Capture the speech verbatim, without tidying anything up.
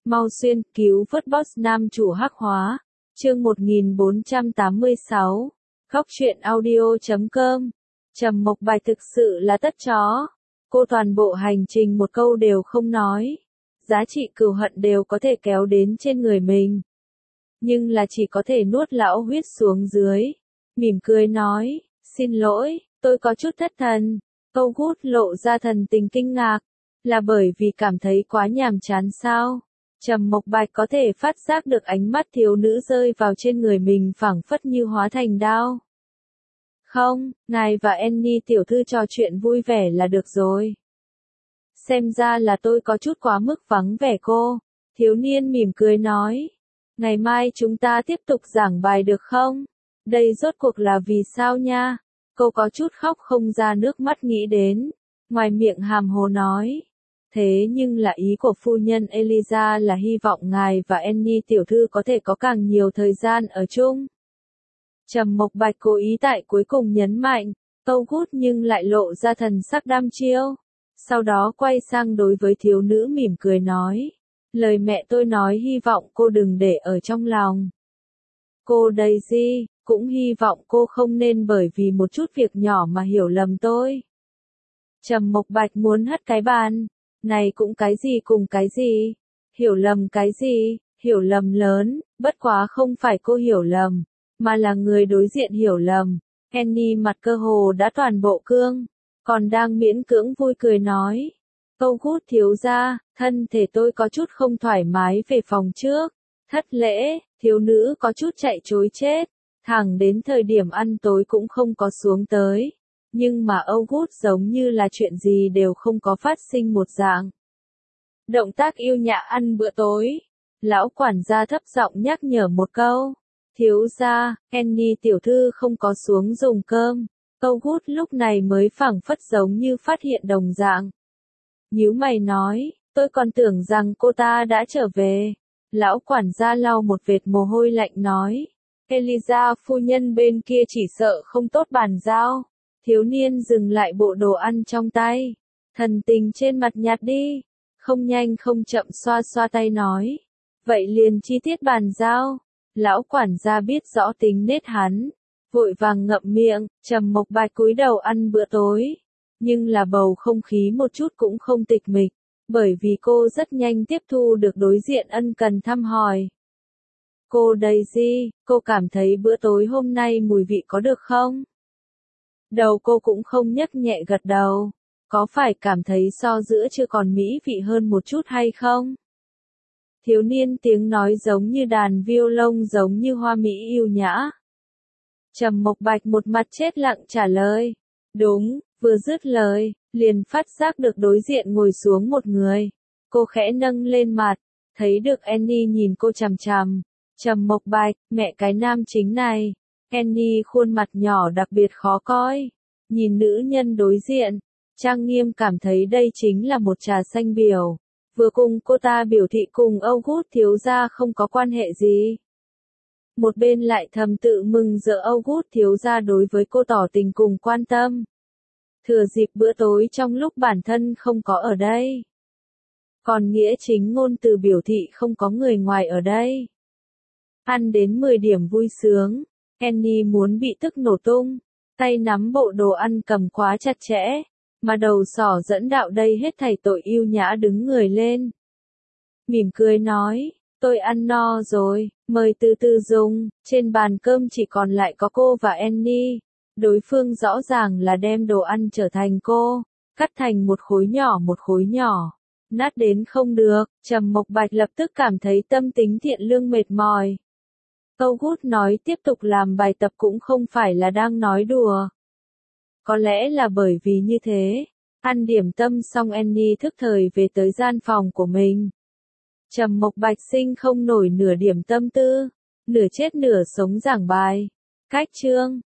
Mau xuyên, cứu vớt boss nam chủ hắc hóa. Chương một nghìn bốn trăm tám mươi sáu. Góc truyện audio chấm com. Trầm Mộc Bạch thực sự là tất chó. Cô toàn bộ hành trình một câu đều không nói. Giá trị cừu hận đều có thể kéo đến trên người mình. Nhưng là chỉ có thể nuốt lão huyết xuống dưới. Mỉm cười nói, xin lỗi, tôi có chút thất thần. Âu Gút lộ ra thần tình kinh ngạc. Là bởi vì cảm thấy quá nhàm chán sao? Trầm Mộc Bạch có thể phát giác được ánh mắt thiếu nữ rơi vào trên người mình phảng phất như hóa thành đao. Không, ngài và Annie tiểu thư trò chuyện vui vẻ là được rồi. Xem ra là tôi có chút quá mức vắng vẻ cô. Thiếu niên mỉm cười nói. Ngày mai chúng ta tiếp tục giảng bài được không? Đây rốt cuộc là vì sao nha? Cô có chút khóc không ra nước mắt nghĩ đến. Ngoài miệng hàm hồ nói. Thế nhưng là ý của phu nhân Eliza là hy vọng ngài và Annie tiểu thư có thể có càng nhiều thời gian ở chung. Trầm Mộc Bạch cố ý tại cuối cùng nhấn mạnh, Âu Gút nhưng lại lộ ra thần sắc đăm chiêu. Sau đó quay sang đối với thiếu nữ mỉm cười nói. Lời mẹ tôi nói hy vọng cô đừng để ở trong lòng. Cô Daisy, cũng hy vọng cô không nên bởi vì một chút việc nhỏ mà hiểu lầm tôi. Trầm Mộc Bạch muốn hất cái bàn. Này cũng cái gì cùng cái gì? Hiểu lầm cái gì? Hiểu lầm lớn, bất quá không phải cô hiểu lầm, mà là người đối diện hiểu lầm. Annie mặt cơ hồ đã toàn bộ cương, còn đang miễn cưỡng vui cười nói. Âu Gút thiếu gia, thân thể tôi có chút không thoải mái về phòng trước. Thất lễ, thiếu nữ có chút chạy chối chết, thẳng đến thời điểm ăn tối cũng không có xuống tới. Nhưng mà Âu Gút giống như là chuyện gì đều không có phát sinh một dạng. Động tác yêu nhã ăn bữa tối. Lão quản gia thấp giọng nhắc nhở một câu. Thiếu gia, Annie tiểu thư không có xuống dùng cơm. Âu Gút lúc này mới phảng phất giống như phát hiện đồng dạng. Nhíu mày nói, tôi còn tưởng rằng cô ta đã trở về. Lão quản gia lau một vệt mồ hôi lạnh nói. Eliza phu nhân bên kia chỉ sợ không tốt bàn giao. Thiếu niên dừng lại bộ đồ ăn trong tay. Thần tình trên mặt nhạt đi. Không nhanh không chậm xoa xoa tay nói. Vậy liền chi tiết bàn giao. Lão quản gia biết rõ tính nết hắn. Vội vàng ngậm miệng, Trầm Mộc Bạch cúi đầu ăn bữa tối. Nhưng là bầu không khí một chút cũng không tịch mịch. Bởi vì cô rất nhanh tiếp thu được đối diện ân cần thăm hỏi. Cô Daisy, cô cảm thấy bữa tối hôm nay mùi vị có được không? Đầu cô cũng không nhấc nhẹ gật đầu. Có phải cảm thấy so giữa chưa còn mỹ vị hơn một chút hay không? Thiếu niên tiếng nói giống như đàn violon giống như hoa mỹ yêu nhã. Trầm Mộc Bạch một mặt chết lặng trả lời. Đúng, vừa dứt lời, liền phát giác được đối diện ngồi xuống một người. Cô khẽ nâng lên mặt, thấy được Annie nhìn cô chằm chằm. Trầm Mộc Bạch, mẹ cái nam chính này. Annie khuôn mặt nhỏ đặc biệt khó coi. Nhìn nữ nhân đối diện, trang nghiêm cảm thấy đây chính là một trà xanh biểu. Vừa cùng cô ta biểu thị cùng Âu Gút thiếu gia không có quan hệ gì. Một bên lại thầm tự mừng rỡ Âu Gút thiếu gia đối với cô tỏ tình cùng quan tâm. Thừa dịp bữa tối trong lúc bản thân không có ở đây. Còn nghĩa chính ngôn từ biểu thị không có người ngoài ở đây. Ăn đến mười điểm vui sướng. Annie muốn bị tức nổ tung, tay nắm bộ đồ ăn cầm quá chặt chẽ, mà đầu sỏ dẫn đạo đây hết thảy tội yêu nhã đứng người lên. Mỉm cười nói, tôi ăn no rồi, mời từ từ dùng, trên bàn cơm chỉ còn lại có cô và Annie. Đối phương rõ ràng là đem đồ ăn trở thành cô, cắt thành một khối nhỏ một khối nhỏ, nát đến không được. Trầm Mộc Bạch lập tức cảm thấy tâm tính thiện lương mệt mỏi. Âu Gút nói tiếp tục làm bài tập cũng không phải là đang nói đùa. Có lẽ là bởi vì như thế, ăn điểm tâm xong Annie thức thời về tới gian phòng của mình. Trầm Mộc Bạch sinh không nổi nửa điểm tâm tư, nửa chết nửa sống giảng bài. Cách chương,